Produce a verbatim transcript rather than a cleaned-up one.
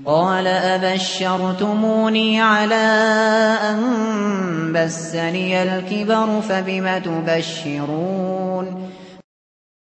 قال أبشرتموني على أن مسني الكبر فبم تبشرون